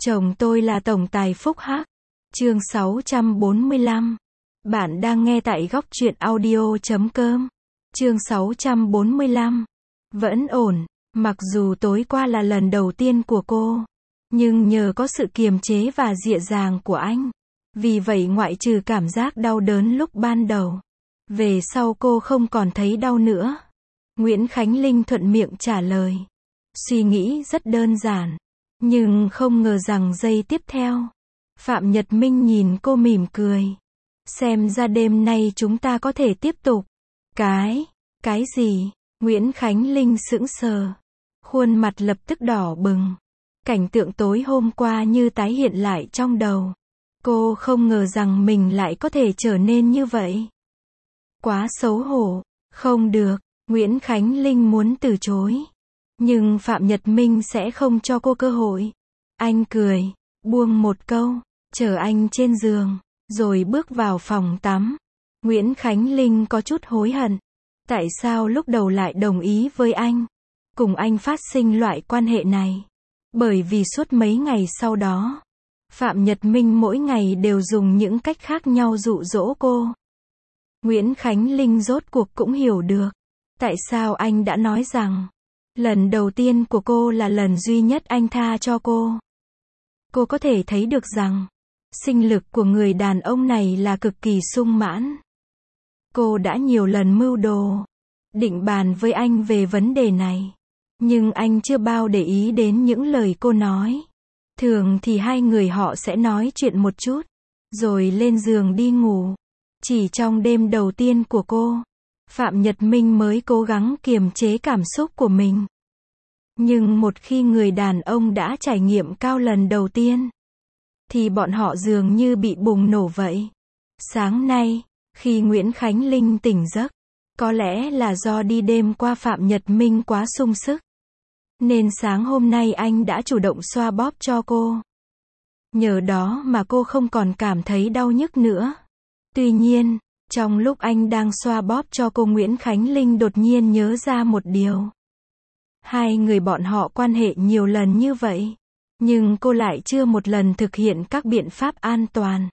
Chồng tôi là tổng tài phúc hắc. Chương 645. Bạn đang nghe tại góc truyện audio.com. Chương 645. Vẫn ổn, mặc dù tối qua là lần đầu tiên của cô, nhưng nhờ có sự kiềm chế và dịa dàng của anh. Vì vậy ngoại trừ cảm giác đau đớn lúc ban đầu, về sau cô không còn thấy đau nữa. Nguyễn Khánh Linh thuận miệng trả lời. Suy nghĩ rất đơn giản, nhưng không ngờ rằng giây tiếp theo, Phạm Nhật Minh nhìn cô mỉm cười. Xem ra đêm nay chúng ta có thể tiếp tục. Cái gì? Nguyễn Khánh Linh sững sờ. Khuôn mặt lập tức đỏ bừng. Cảnh tượng tối hôm qua như tái hiện lại trong đầu. Cô không ngờ rằng mình lại có thể trở nên như vậy. Quá xấu hổ. Không được. Nguyễn Khánh Linh muốn từ chối. Nhưng Phạm Nhật Minh sẽ không cho cô cơ hội. Anh cười, buông một câu, chờ anh trên giường, rồi bước vào phòng tắm. Nguyễn Khánh Linh có chút hối hận. Tại sao lúc đầu lại đồng ý với anh? Cùng anh phát sinh loại quan hệ này. Bởi vì suốt mấy ngày sau đó, Phạm Nhật Minh mỗi ngày đều dùng những cách khác nhau dụ dỗ cô. Nguyễn Khánh Linh rốt cuộc cũng hiểu được. Tại sao anh đã nói rằng lần đầu tiên của cô là lần duy nhất anh tha cho cô. Cô có thể thấy được rằng sinh lực của người đàn ông này là cực kỳ sung mãn. Cô đã nhiều lần mưu đồ, định bàn với anh về vấn đề này. Nhưng anh chưa bao để ý đến những lời cô nói. Thường thì hai người họ sẽ nói chuyện một chút, rồi lên giường đi ngủ. Chỉ trong đêm đầu tiên của cô, Phạm Nhật Minh mới cố gắng kiềm chế cảm xúc của mình. Nhưng một khi người đàn ông đã trải nghiệm cao lần đầu tiên, thì bọn họ dường như bị bùng nổ vậy. Sáng nay, khi Nguyễn Khánh Linh tỉnh giấc, có lẽ là do đi đêm qua Phạm Nhật Minh quá sung sức, nên sáng hôm nay anh đã chủ động xoa bóp cho cô. Nhờ đó mà cô không còn cảm thấy đau nhức nữa. Tuy nhiên, trong lúc anh đang xoa bóp cho cô, Nguyễn Khánh Linh đột nhiên nhớ ra một điều. Hai người bọn họ quan hệ nhiều lần như vậy, nhưng cô lại chưa một lần thực hiện các biện pháp an toàn.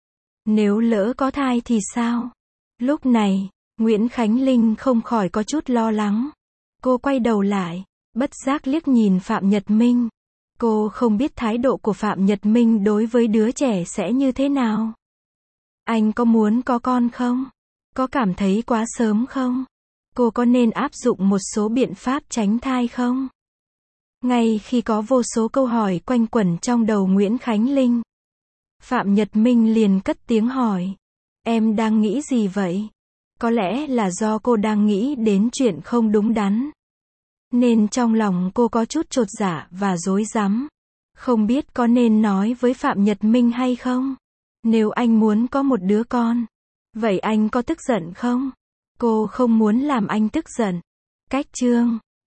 Nếu lỡ có thai thì sao? Lúc này, Nguyễn Khánh Linh không khỏi có chút lo lắng. Cô quay đầu lại, bất giác liếc nhìn Phạm Nhật Minh. Cô không biết thái độ của Phạm Nhật Minh đối với đứa trẻ sẽ như thế nào. Anh có muốn có con không? Có cảm thấy quá sớm không? Cô có nên áp dụng một số biện pháp tránh thai không? Ngay khi có vô số câu hỏi quanh quẩn trong đầu Nguyễn Khánh Linh, Phạm Nhật Minh liền cất tiếng hỏi. Em đang nghĩ gì vậy? Có lẽ là do cô đang nghĩ đến chuyện không đúng đắn, nên trong lòng cô có chút chột dạ và rối rắm. Không biết có nên nói với Phạm Nhật Minh hay không? Nếu anh muốn có một đứa con, vậy anh có tức giận không? Cô không muốn làm anh tức giận. Cách chương